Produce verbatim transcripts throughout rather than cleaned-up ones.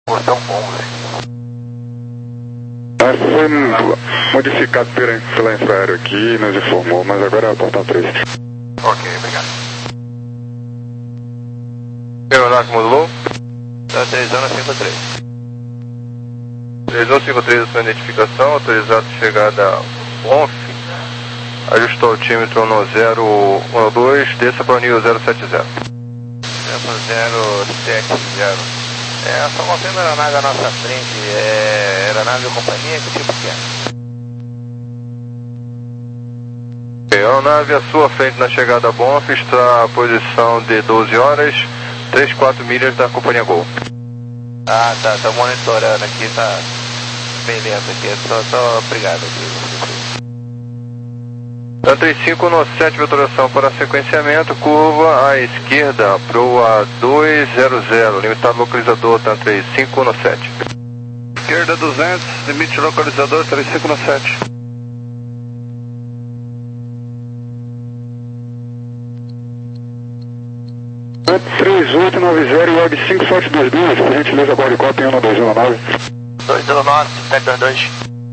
Portão onze. Foi modificado pela, pela infraero aqui, nos informou, mas agora é o portão três. Ok, obrigado. Aeronáutico modulou? Tá três um cinco três. três um cinco três, a sua identificação, autorizado chegada B O N F. Ajustou o altímetro no zero um dois, desça para o nível zero sete zero. zero sete zero. É, só confirma a aeronave à nossa frente. É aeronave ou companhia, que tipo que é? A aeronave à sua frente na chegada a B O N F está a posição de doze horas, trinta e quatro milhas da companhia Gol. Ah, tá, tô monitorando aqui, tá bem lento aqui, tô, tô obrigado aqui. Da trinta e cinco no sete, autorização para sequenciamento, curva à esquerda para o A dois zero zero, limitado localizador, tá trinta e cinco no sete. Esquerda duzentos, limite localizador trinta e cinco no sete. três oito nove zero, log cinco sete dois dois, por gentileza, body copy um dois zero nove. dois zero nove, sete dois dois.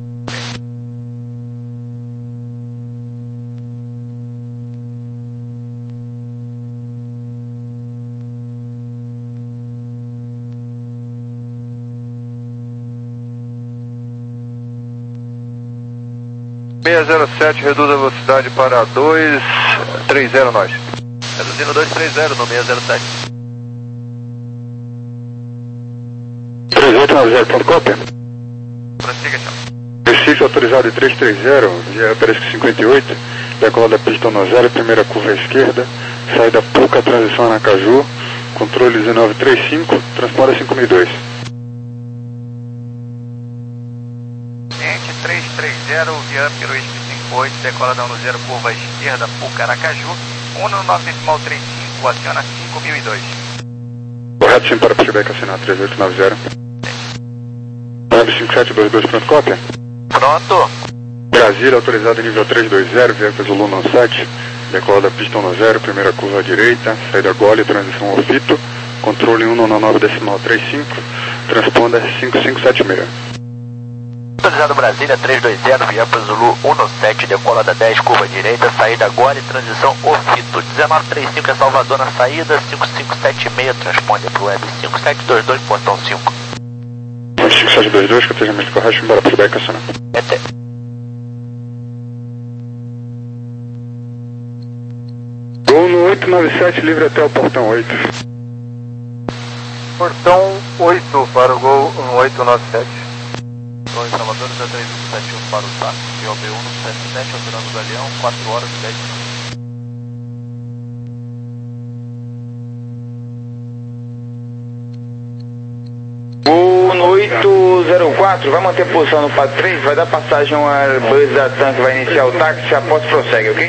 seis zero sete, reduz a velocidade para dois três zero nós. Reduzindo dois três zero no seis zero sete. três oito nove zero, ponto cópia. Prossiga, senhor. Recife autorizado de três três zero, via Peresco cinquenta e oito, decolada pista no zero, primeira curva à esquerda, saída Puca, transição Aracaju, controle dezenove trinta e cinco, transponder cinco mil e dois. Cliente três três zero, via Peresco cinquenta e oito, decolada no zero, curva à esquerda, Puca, Aracaju, um no nove decimal trinta e cinco, aciona cinco mil e dois. Correto, sim, para pushback assinar três oito nove zero. nove cinco sete dois dois, pronto, cópia. Pronto. Brasília, autorizado nível três dois zero, via Zulu no sete, decolada pista no zero, primeira curva à direita, saída Gole, transição ao Fito, controle um no nove decimal trinta e cinco, transponder cinco cinco sete seis. Autorizado Brasília três dois zero, via Zulu um no sete, decolada dez, curva direita, saída Gole, transição Ofito, dezenove trinta e cinco é Salvador na saída, cinco cinco sete seis, transponde para o web cinco sete dois dois, portão cinco. cinco sete dois dois, catejamento correto, embora pushback assinar. Até. Gol no oito nove sete, livre até o portão oito. Portão oito para o Gol no oito nove sete. dois Salvador, zero três um sete um para o S A C, G O B um no sete sete, operando o Galeão, quatro horas e dez minutos. O no oito zero quatro, vai manter posição no quatro três, vai dar passagem a uma Airbus da TAM que vai iniciar o táxi, após prossegue, ok?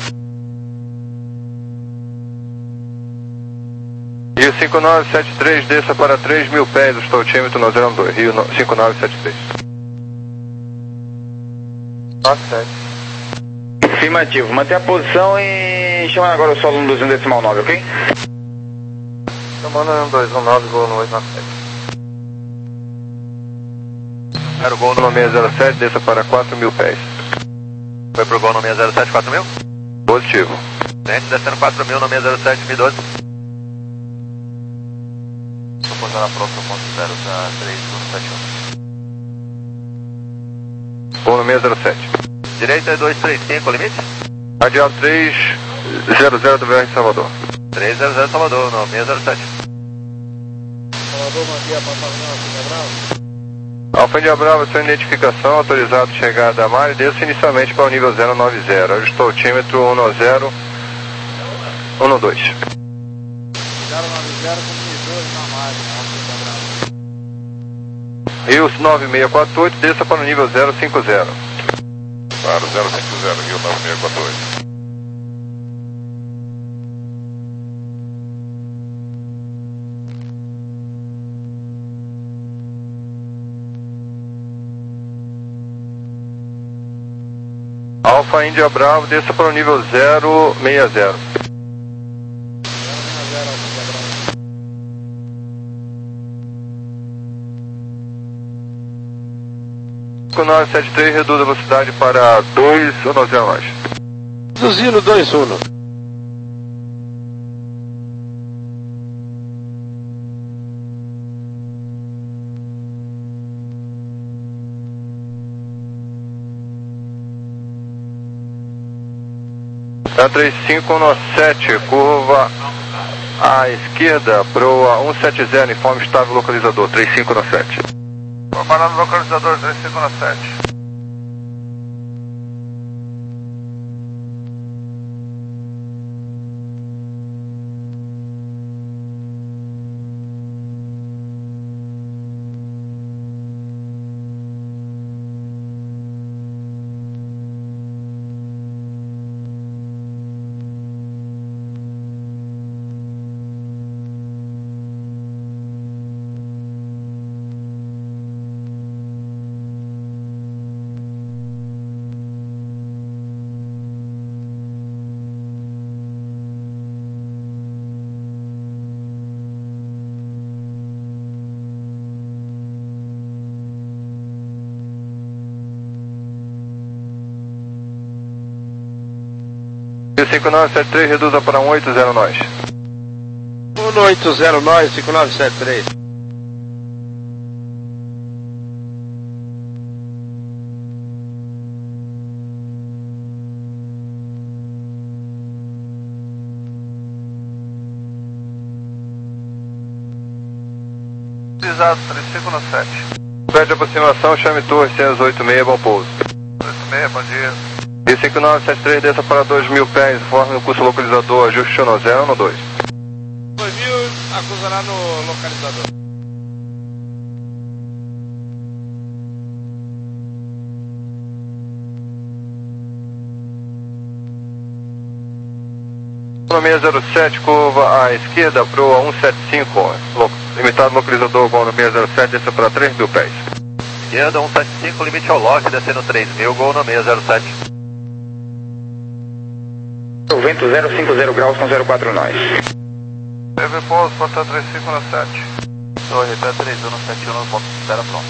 Rio cinco nove sete três, desça para três mil pés, o altímetro no zero dois, Rio cinco nove sete três. nove sete. Afirmativo, manter a posição e chamando agora o solo no dois um decimal nove, ok? Chamando no dois um nove, Gol no oito nove sete. Era o Gol no seis zero sete, desça para quatro mil pés. Foi pro Gol no seis zero sete, quatro mil? Positivo. Cliente descendo quatro mil no seis zero sete, mil e doze. Estou posando a próxima ponto zero da três um sete um. Gol no seis zero sete. Direita é dois três cinco, limite? Radial três zero zero do V R Salvador. três zero zero Salvador, no seis zero sete. Salvador, manter a plataforma Alfa Bravo. Alfa India Bravo, sua identificação, autorizado chegada a mar e desça inicialmente para o nível zero nove zero. Ajustou o altímetro um no zero, um no dois. zero nove zero com mil e dois na margem, Alfa India Bravo. Rio nove seis quatro oito, desça para o nível zero cinco zero. Claro, zero cinco zero, Rio nove seis quatro oito. Alfa India Bravo, desça para o nível zero seis zero. cinco nove sete três, reduz a velocidade para dois um zero nós. Reduzindo dois um. Tá três cinco um sete, curva à esquerda, proa um sete zero, informe estável localizador, três cinco um sete. Parando localizador três cinco um sete. cinco nove sete três, reduza para um oito zero nós. um oito zero nós, cinco nove sete três. Utilizado três cinco um sete. Pede aproximação, chame torre seis oito seis, bom pouso. oito seis, bom dia. E cinco nove sete três, desça para dois mil pés, informe o curso localizador, ajuste no zero no dois. dois mil, acusará no localizador. No seis zero sete, curva à esquerda, proa um sete cinco, limitado localizador com no seis zero sete, desça para três mil pés. Esquerda um sete cinco, limite ao lock, descendo três mil, gol no seis zero sete. Vento zero cinco zero graus com zero quatro nós. Teve pouso, porta três cinco um sete. Torre P três um sete um, ponto zero pronto.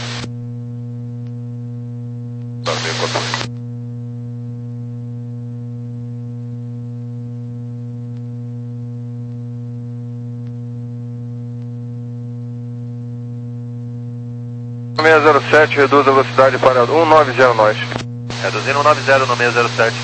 seis zero sete, reduz a velocidade para um nove zero nós. Reduzindo um nove zero no seis zero sete.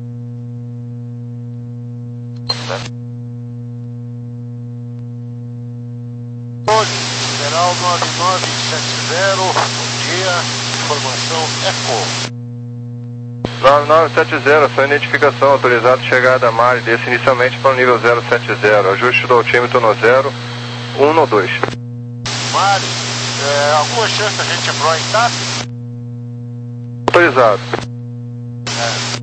General nove nove sete zero, bom dia, informação Eco. nove nove sete zero, sua identificação, autorizado chegada a Mari, desce inicialmente para o nível zero sete zero, ajuste do altímetro no zero um no dois. Mari, é, alguma chance da gente voar em T A P? Autorizado. É.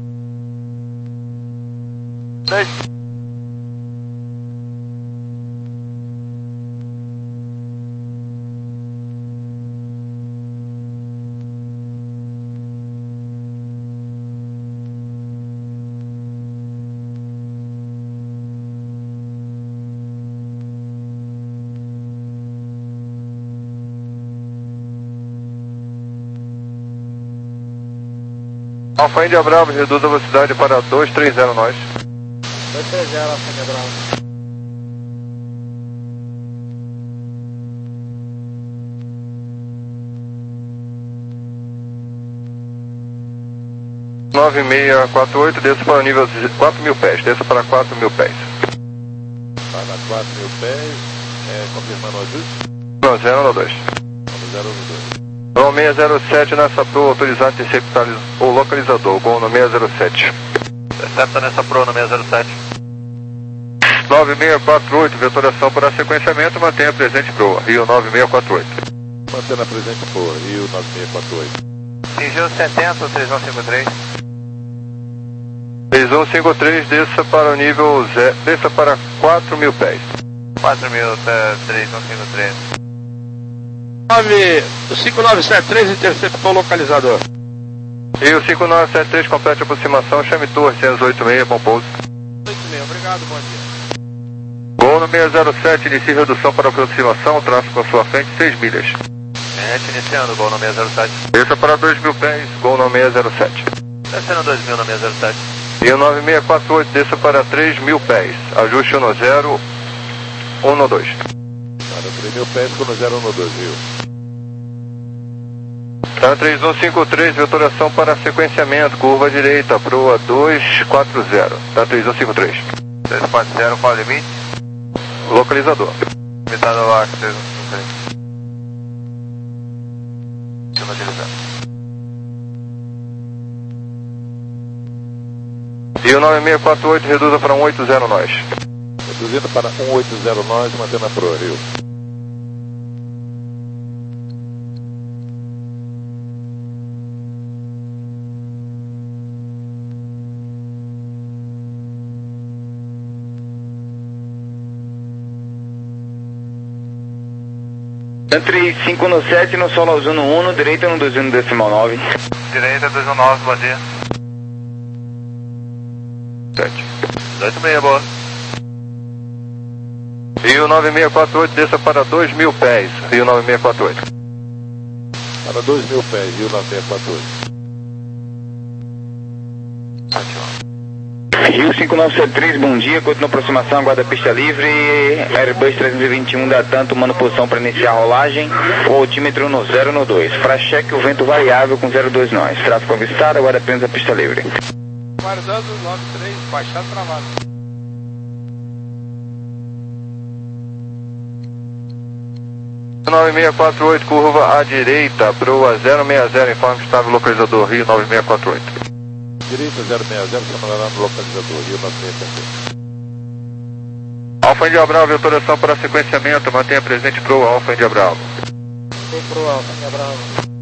Sei. Alfa Índia Bravo, reduz a velocidade para dois três zero nós. dois três zero, Alfa Índia Bravo. nove seis quatro oito, desça para o nível quatro mil pés, desça para quatro mil pés. Para quatro mil pés, é, confirmando o ajuste? No zero no dois. No zero no dois. No seis zero sete, nessa proa, autorizado interceptar o localizador, gol no seis zero sete. Intercepta nessa proa no seis zero sete. nove seis quatro oito, vetoração para sequenciamento, mantenha presente proa, Rio nove seis quatro oito. Mantendo a presente proa, Rio nove seis quatro oito. Atingiu setenta, três um cinco três. três um cinco três, desça para o nível zero, desça para quatro mil pés. quatro mil, três um cinco três. cinco nove sete três, interceptou o localizador. E o cinco nove sete três, complete a aproximação, chame torre seis oito seis, bom pouso. oito seis, obrigado, bom dia. Gol no seis zero sete, inicie redução para aproximação, tráfego à sua frente, seis milhas. Net, iniciando, gol no seis zero sete. Desça para dois mil pés, gol no seis zero sete. Descendo dois mil no seis zero sete. E o nove seis quatro oito, desça para três mil pés, ajuste um zero um dois. Para três mil pés com zero um dois, viu? Tá três um cinco três, vetoração para sequenciamento, curva direita, proa dois quatro zero. Tá três um cinco três. dois quatro zero, qual o limite? Localizador. Limitado lá, três um cinco três. Deixa eu utilizar. E o nove seis quatro oito, reduza para um oito zero nós. Reduzindo para um oito zero nós, mantendo a proa, viu? três cinco no sete, no solo azul no um, direita no dois um decimal nove. Direita dois um nove, bom dia. sete. dois seis, boa. E o nove seis quatro oito, desça para dois mil pés, Rio nove seis quatro oito. Para dois mil pés, Rio nove seis quatro oito. Rio cinco nove sete três, bom dia, continua aproximação, aguarda pista livre, Airbus trezentos e vinte e um da TAM, tomando posição para iniciar a rolagem, o altímetro no zero no dois, para cheque o vento variável com zero dois nós, tráfego avistado, aguarda apenas a pista livre. Guardando nove três, baixado travado. nove seis quatro oito, curva à direita, proa zero seis zero, informe estável localizador, Rio nove seis quatro oito. Direita zero seis zero, chamará no localizador, Rio nove seis quatro oito. Alfa Índia Bravo, vetoração para sequenciamento, mantenha presente proa Alfa Índia Bravo. Tem proa, Índia Bravo.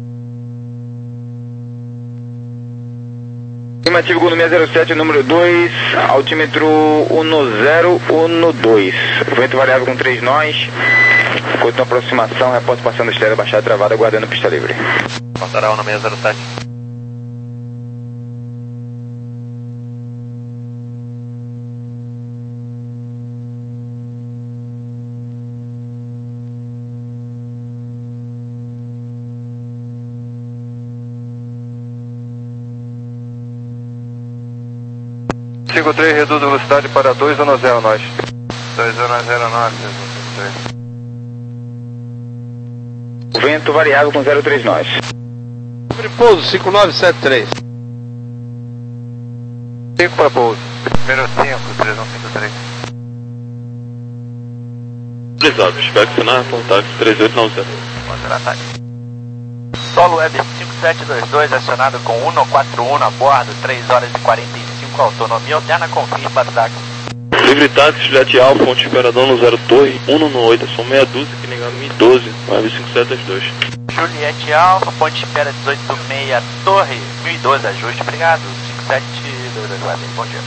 Estimativo gol no seis zero sete, número dois, altímetro um zero um dois, vento variável com três nós, continua aproximação, repórter passando a estrela baixada travada, aguardando pista livre. Passará no seis zero sete. cinco três, reduz a velocidade para dois um zero nós. dois um zero nove, Vento variável com zero três nós. Sobre pouso, cinco nove sete três. cinco para pouso. Número cinco, três um cinco três. Utilizado, espero que não contato três oito nove zero. Pode ataque. Solo Web cinco sete dois dois, acionado com um quatro um a bordo, três horas e quarenta e cinco, autonomia alterna, confirma ataque. Livre táxi, Juliette Alfa, Ponte Imperador no zero Torre, um no oito, são meia dúzia, que negado mil e doze, Web cinco sete dois dois. Juliette Alfa, Ponte Impera dezoito seis, Torre, mil e doze, ajuste, obrigado, cinco sete dois dois, Web, bom dia.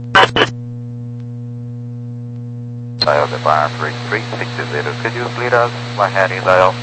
Dial the bar three three six zero, could you lead us by heading dial?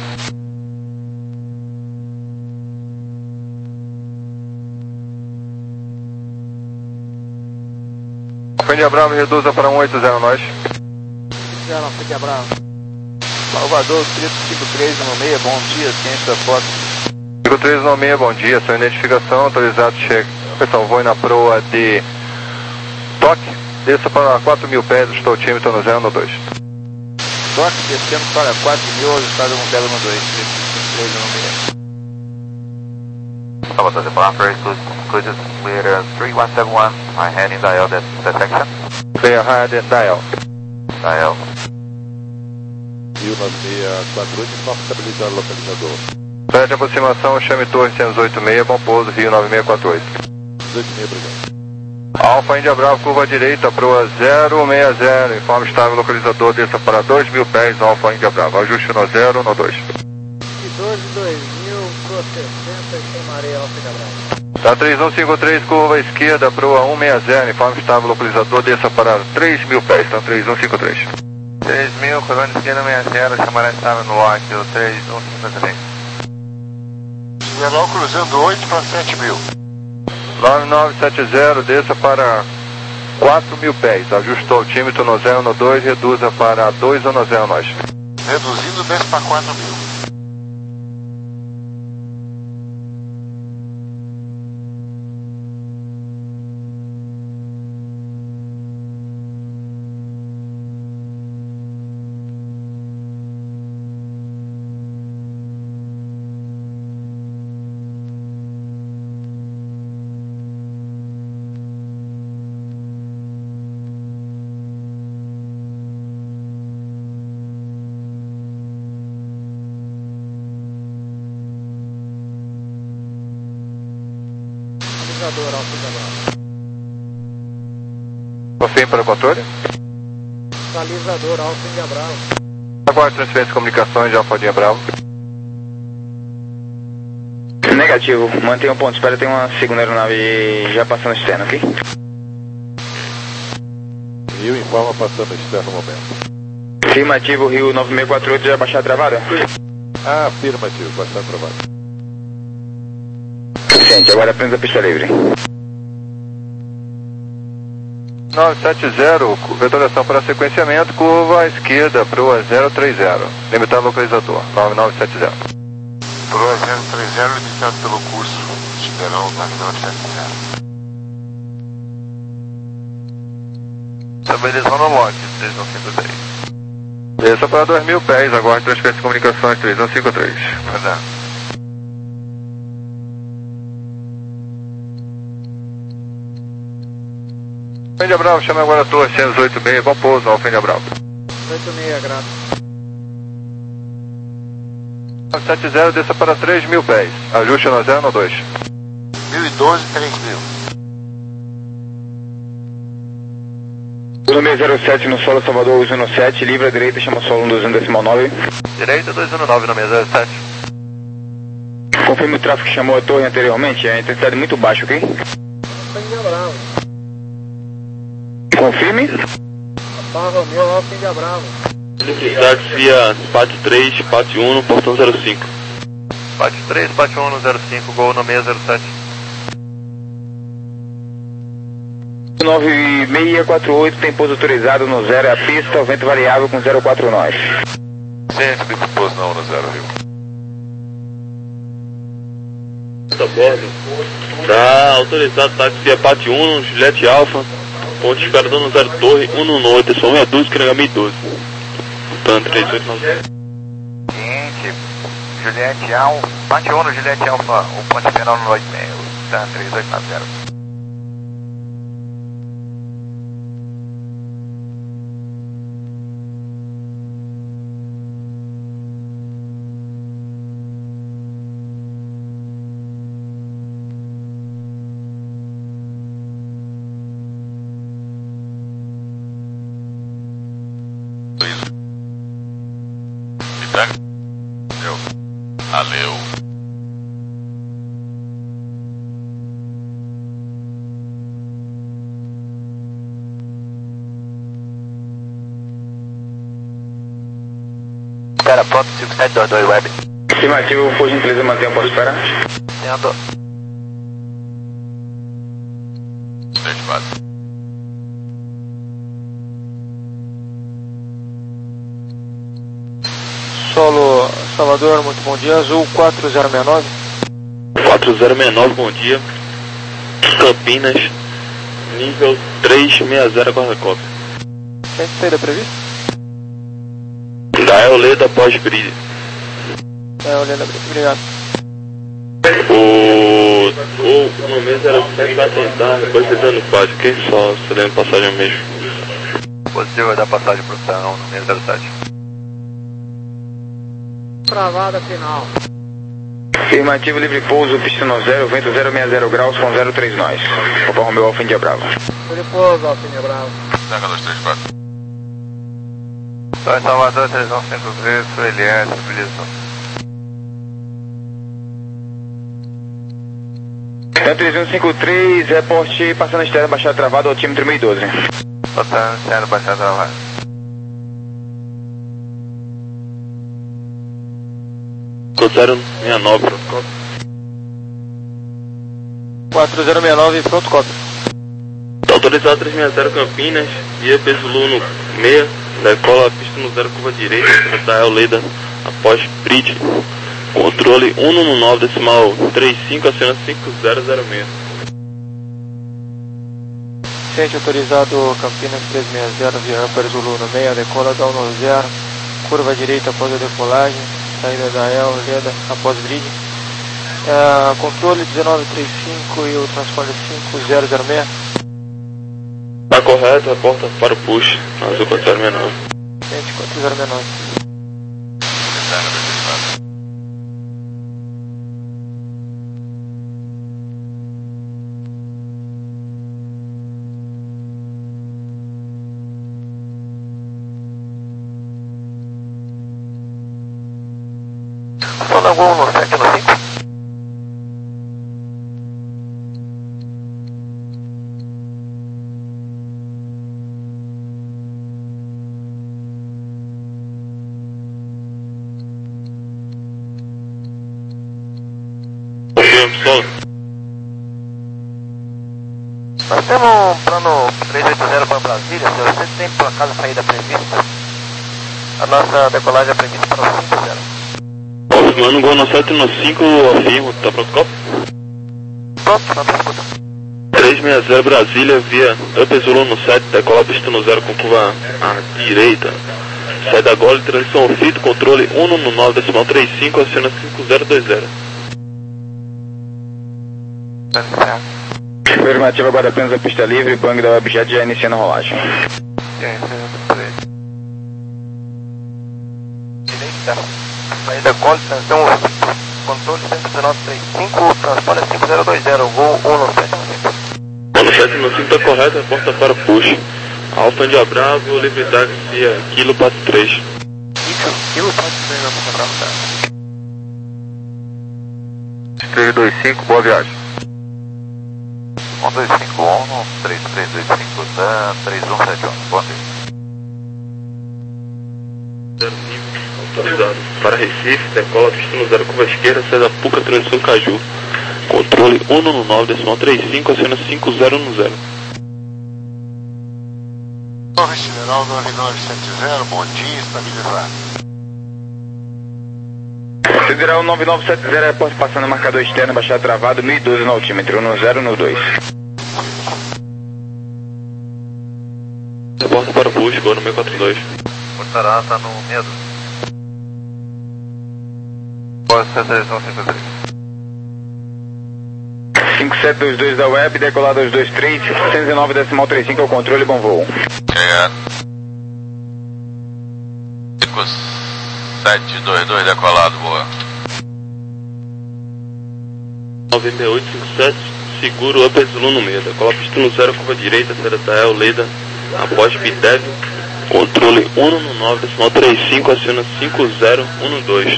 Índia Bravo, reduza para um oito zero nós. Zero, Índia Bravo. Salvador, três cinco três um seis, bom dia, ciência foto. cinco três um seis, bom dia, sua identificação, autorizado, chega. Pessoal, vou na proa de toque, desça para quatro mil pés, estou altímetro no zero dois. Toque, descendo para quatro mil, estado no zero dois, três cinco três um seis. Salvador, the bar, very good, good, clear three one seven one, my heading dial, that's detection. Clear hard dial. Dial. Rio nove seis quatro oito, informe estabilizar o localizador. Pede aproximação, chame Torre cento e oito seis, bom pouso, Rio nove seis quatro oito. dezoito seis, obrigado. Alfa Índia Bravo, curva direita, proa zero seis zero, informe estável localizador, desça para dois mil pés, Alfa Índia Bravo, ajuste no zero no dois. E doze dois mil, proa sessenta, sem maré, Alfa Índia Bravo. Tá três um cinco três, curva esquerda, proa um seis zero, informe estável localizador, desça para três mil pés, tá três um cinco três. três mil, colônia esquerda seis zero, chamará estável no lock, três um cinco três. Velau cruzando oito para sete mil. nove nove sete zero, desça para quatro mil pés, ajuste o altímetro no zero no dois, reduza para dois um zero nós. Reduzindo, desce para quatro mil. Sinalizador, Alfa India Bravo. Confirme para o controle. Sinalizador, Alfa India Bravo. Aguarde transferência de comunicações de Alfa India Bravo. Negativo, mantenha o ponto de espera, tem uma segunda aeronave já passando externo, ok? Rio informa passando externo no momento. Afirmativo, Rio nove seis quatro oito, já baixar a travada? Ah, afirmativo, baixar travada. Gente, agora apenas a pista livre. nove sete zero, vetoração para sequenciamento, curva à esquerda, Proa zero três zero. Limitado localizador, nove nove sete zero. Proa zero três zero, limitado pelo curso Esperão nove nove sete zero. Estabilização no lote, três um cinco três. Desça para dois mil pés, aguarde transferência de comunicações três um cinco três. Verdade. Alfa India Bravo, chama agora a torre cento e oito seis, bom pouso, Alfa India Bravo. oito seis, grato. nove sete zero, desça para três mil pés, ajuste no zero no dois. mil e doze, três mil. Uno seis zero sete no solo Salvador dois um sete, livre à direita, chama solo um dois um decimal nove. Direita dois um nove no seis zero sete. Confirme o tráfego que chamou a torre anteriormente, a intensidade muito baixa, ok? Alfa India Bravo. Confirme. Barra Romeu, Alfa India Bravo. Necessidade via Pat três, Pat um no portão zero cinco. Pat três, Pat um no zero cinco, gol no seis zero sete. nove seis quatro oito, tem pouso autorizado no zero, é a pista, o vento variável com zero quatro nós. Gente, bico pouso não no zero, viu? Tá bordo. Tá autorizado táxi via Pat um, Juliette Alpha. Ponto de espera dando zero torre, um no oito, são meia dúzia, que nega mil e doze. Portanto, três oito nove zero. Seguinte, Juliette Alfa, Pat um no Juliette Alfa, o ponte final no oito seis, tá, três oito nove zero. Valeu. Valeu. Espera, pronto, cinco sete dois dois web. Afirmativo, por gentileza, mantenha o ponto de espera. Tendo. Sete quatro. Solo Salvador, muito bom dia. Azul quatro zero seis nove. quatro zero seis nove, bom dia. Campinas, nível três seis zero, guarda-cópia. Tem saída prevista? Da Eoleda pós-brilho. É, olhando a brisa, obrigado. O... O nome zero sete vai tentar, depois tentando no quadro, ok? Só cedendo passagem mesmo. Positivo vai dar passagem pro Serrão no seis zero sete. Travada final. Afirmativo, livre pouso, pista no zero, vento zero seis zero graus com zero três nós. Papa Romeu, Alfa India Bravo. Livre pouso, Alfa India Bravo. Saca dois três quatro. Só em Salvador, três um cinco três, Eliane, estabilização. três um cinco três, reporte passando externo, baixada travada, altímetro mil e doze. Passando externo, baixada travada. zero seis nove, quatro zero seis nove, pronto, cópia. tá autorizado três seis zero Campinas, via Pesulu no seis, decola a pista no zero, curva direita, da Eoleda após bridge. Controle um no nove, decimal trinta e cinco, acena cinco zero zero seis. Ciente autorizado Campinas três seis zero, via Rampa Zulu no seis, decola da um no zero, curva direita após a decolagem, saída da Eoleda após bridge. É, controle dezenove trinta e cinco e o transponder cinco zero zero seis. Tá correto, reporta para o push, azul quatro zero seis nove. Ciente quatro zero seis nove. Gol no sete no cinco. Solo. Nós temos um plano três oito zero para Brasília, se você tem por acaso saída prevista, a nossa decolagem é prevista para o cinco zero. Confirmando, Gol no sete no cinco, afirmo, tá pronto, copo? Pronto, não tem escuta. três seis zero Brasília, via Up Zulu no sete, decola pista no zero com curva à direita. Sai da Gole, transição ao fito, controle um no nove decimal trinta e cinco, aciona cinco zero dois zero. Afirmativa, agora apenas a pista livre, bang da Webjet já iniciando a rolagem. Direita, saída Gole, transição ao fito, controle cento e dezenove trinta e cinco, transponder cinco zero dois zero, Gol um no sete no cinco. um no sete no cinco está correto, a porta para push. Alfa India Bravo, livre táxi, Kilo Pato três. Kilo Pato três na Porta Bravo, tá? três dois cinco, boa viagem. um dois cinco um, três três dois cinco, tá? três um sete um, boa noite. zero cinco, autorizado. Para Recife, decola pista no zero, curva esquerda, sai da Puca, transição Caju. Controle um no nove decimal trinta e cinco, aciona cinco zero no zero. Torre General nove nove sete zero, bom dia, estabilizado. Federal nove nove sete zero, aeroporto passando marcador externo, baixada travado, mil e doze no altímetro, um no zero no dois. Reporta para o push, Gol no seis quatro dois. Portará tá no medo. Bora sete três um cinco três. cinco sete dois dois da Web, decolado dois dois três, cento e nove decimal trinta e cinco, é o controle, bom voo. Chegado. cinco sete dois dois decolado, boa. nove seis oito cinco sete, seguro Up Zulu no meio, decola pista no zero, curva direita, sai da Tael, Leda, após Bitev, controle um no nove decimal trinta e cinco, aciona cinco zero um no dois.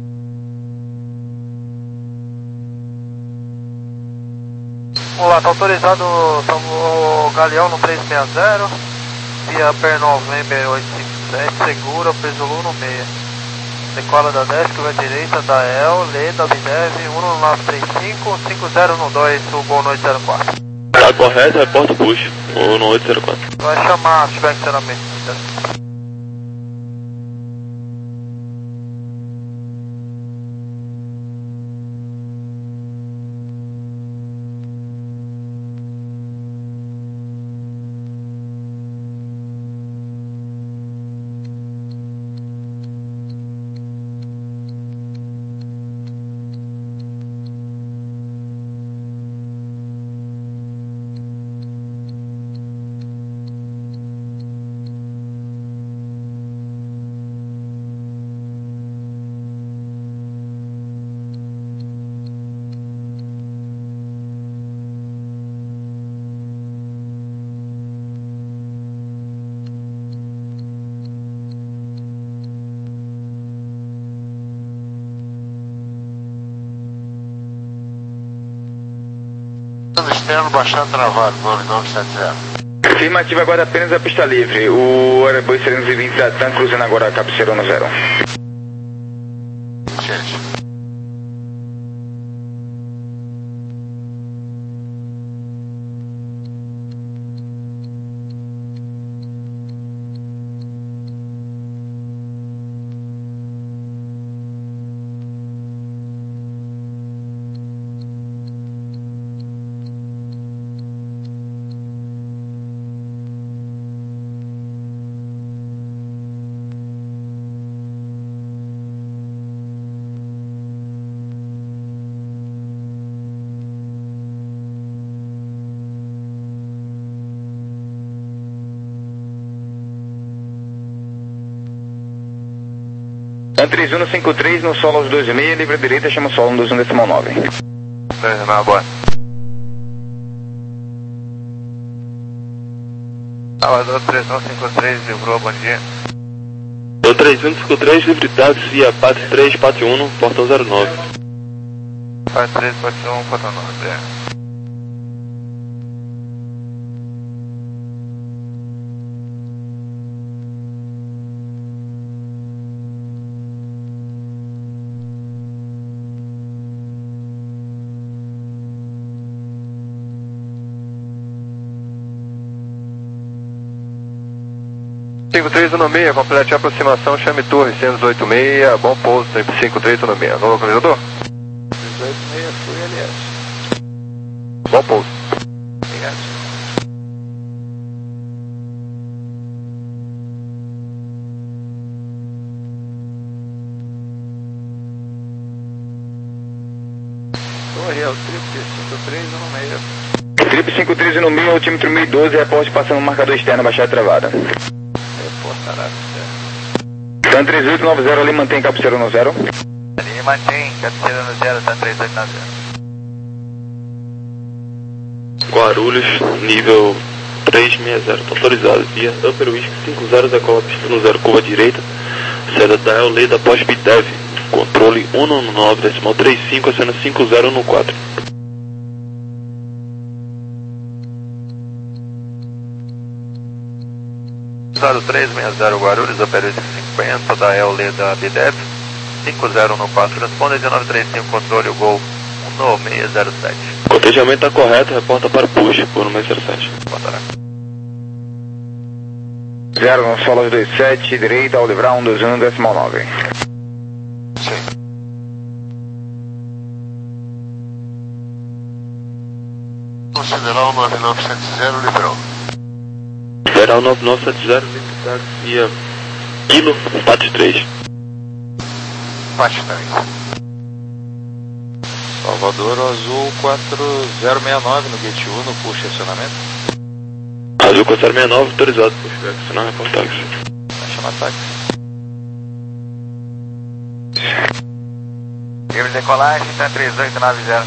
Vamos lá, tá autorizado o Galeão no três seis zero, via Per November oito cinco sete, segura, Pesulu no meio. Decola da dez, curva direita, da El, Leda, Bidev, um no nove três cinco, cinco zero no dois, o Gol no oito zero quatro. Tá correto, reporta push, ou no oito zero quatro. Vai chamar, se tiver que ser a mente. Externo baixando travado, nove nove sete zero. Afirmativa, agora apenas a pista livre. O Airbus trezentos e vinte da TAM cruzando agora a cabeceira no zero. Gente. três um cinco três no solo aos dois e meio, livre à direita, chama o solo no dois um decimal nove. Na boa. Salvador três um cinco três, livrou, bom dia. Hotel três um cinco três, livre táxi a Pat três, Pat um, portão zero nove. Pat três, Pat um, portão nove, é. cinco três um seis, complete a aproximação, chame torre, cento e dezoito seis, bom pouso, cinco três um seis, no localizador? dezoito seis, fui L S. Bom pouso. Obrigado. Torre, é o triplo cinco três um seis. Triplo cinco três um seis, altímetro mil e doze, reporte passando o marcador externo, baixada travada. Tan três oito nove zero, ali mantém cabeceira no zero. Ali mantém cabeceira no zero, Tan três oito nove zero. Guarulhos, nível três seis zero, tá autorizado. Via Upper Whisky cinco zero, decola pista no zero, curva direita. Saída da El Leda após Bitev. Controle um nove decimal trinta e cinco, acena cinco zero no quatro. três seis zero Guarulhos, Upper cinquenta da El Leda Bitev, cinco zero no quatro, responde dezenove trinta e cinco, controle o Gol um seis zero sete. Cotejamento está correto, reporta para push por um seis zero sete. zero no solo dois sete, direita ao livrar um dois um decimal nove. Sim. Federal nove nove sete zero, liberou. Federal nove nove sete zero, livre táxi via Kilo, Pat três. Pat três. Salvador Azul quatro zero seis nove no gate um, no push acionamento. Azul quatro zero seis nove, autorizado push back, acionar report táxi. Vai chamar táxi. Livre decolagem, Tan três oito nove zero.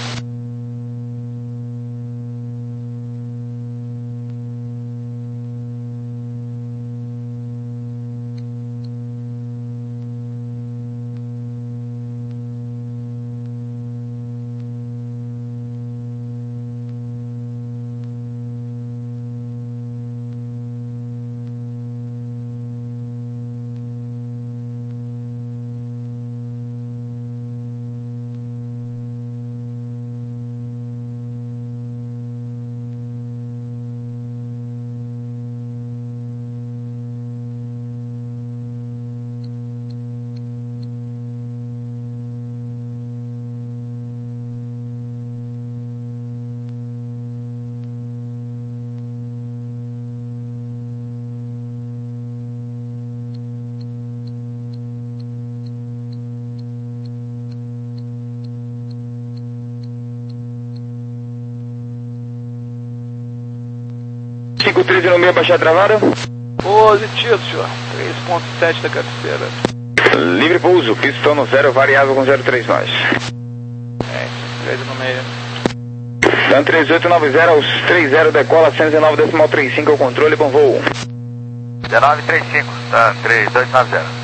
cinco três no meio, baixada travada. Positivo, senhor. três ponto sete da cabeceira. Livre pouso, pistão no zero, variável com zero três nós. É, três no meio. Dan três oito nove zero aos três zero, decola cento e dezenove decimal trinta e cinco, ao controle, bom voo. dezenove trinta e cinco, Tan três oito nove zero.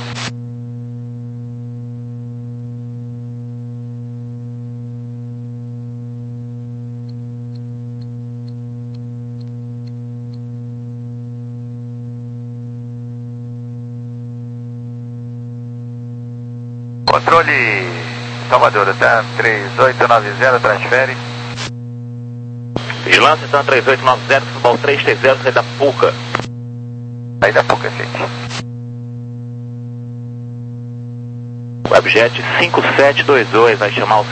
Controle Salvador, Tan três oito nove zero, transfere. Vigilância, Tan três oito nove zero, futebol três três zero, saída Puca. Saída Puca, gente. Webjet cinco sete dois dois, vai chamar o